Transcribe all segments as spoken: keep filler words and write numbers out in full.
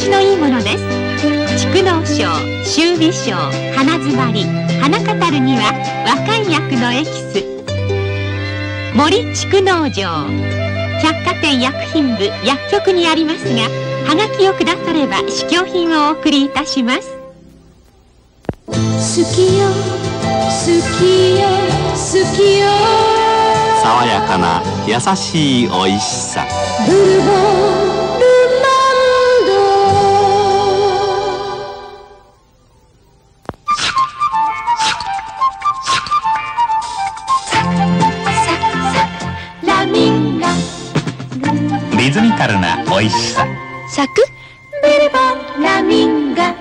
ちのいいものです。蓄膿症、臭鼻症、鼻づまり、鼻カタルには若い薬のエキス森蓄膿錠、百貨店薬品部薬局にありますが、はがきをくだされば試供品をお送りいたします。 好きよ好きよ好きよ、 爽やかな優しいおいしさ、 ブルボンルマンド。サクサクサクラミンガ、 リズミカルなおいしさ、 サクブルボンラミンガ。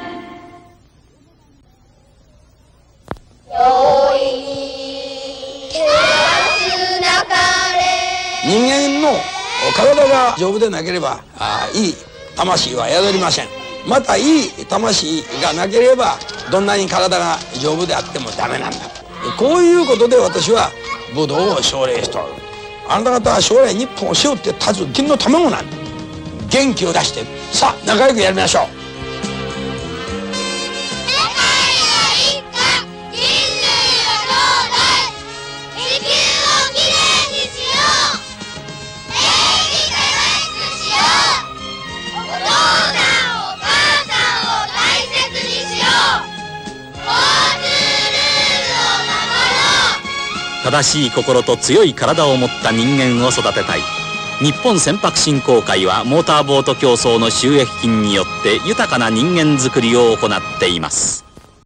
人間の体が丈夫でなければあいい魂は宿りません。またいい魂がなければどんなに体が丈夫であってもダメなんだ。こういうことで私は武道を奨励しておる。あなた方は将来日本を背負って立つ金の卵なんだ。元気を出してさあ仲良くやりましょう。 正しい心と強い体を持った人間を育てたい。日本船舶振興会はモーターボート競争の収益金によって豊かな人間づくりを行っています。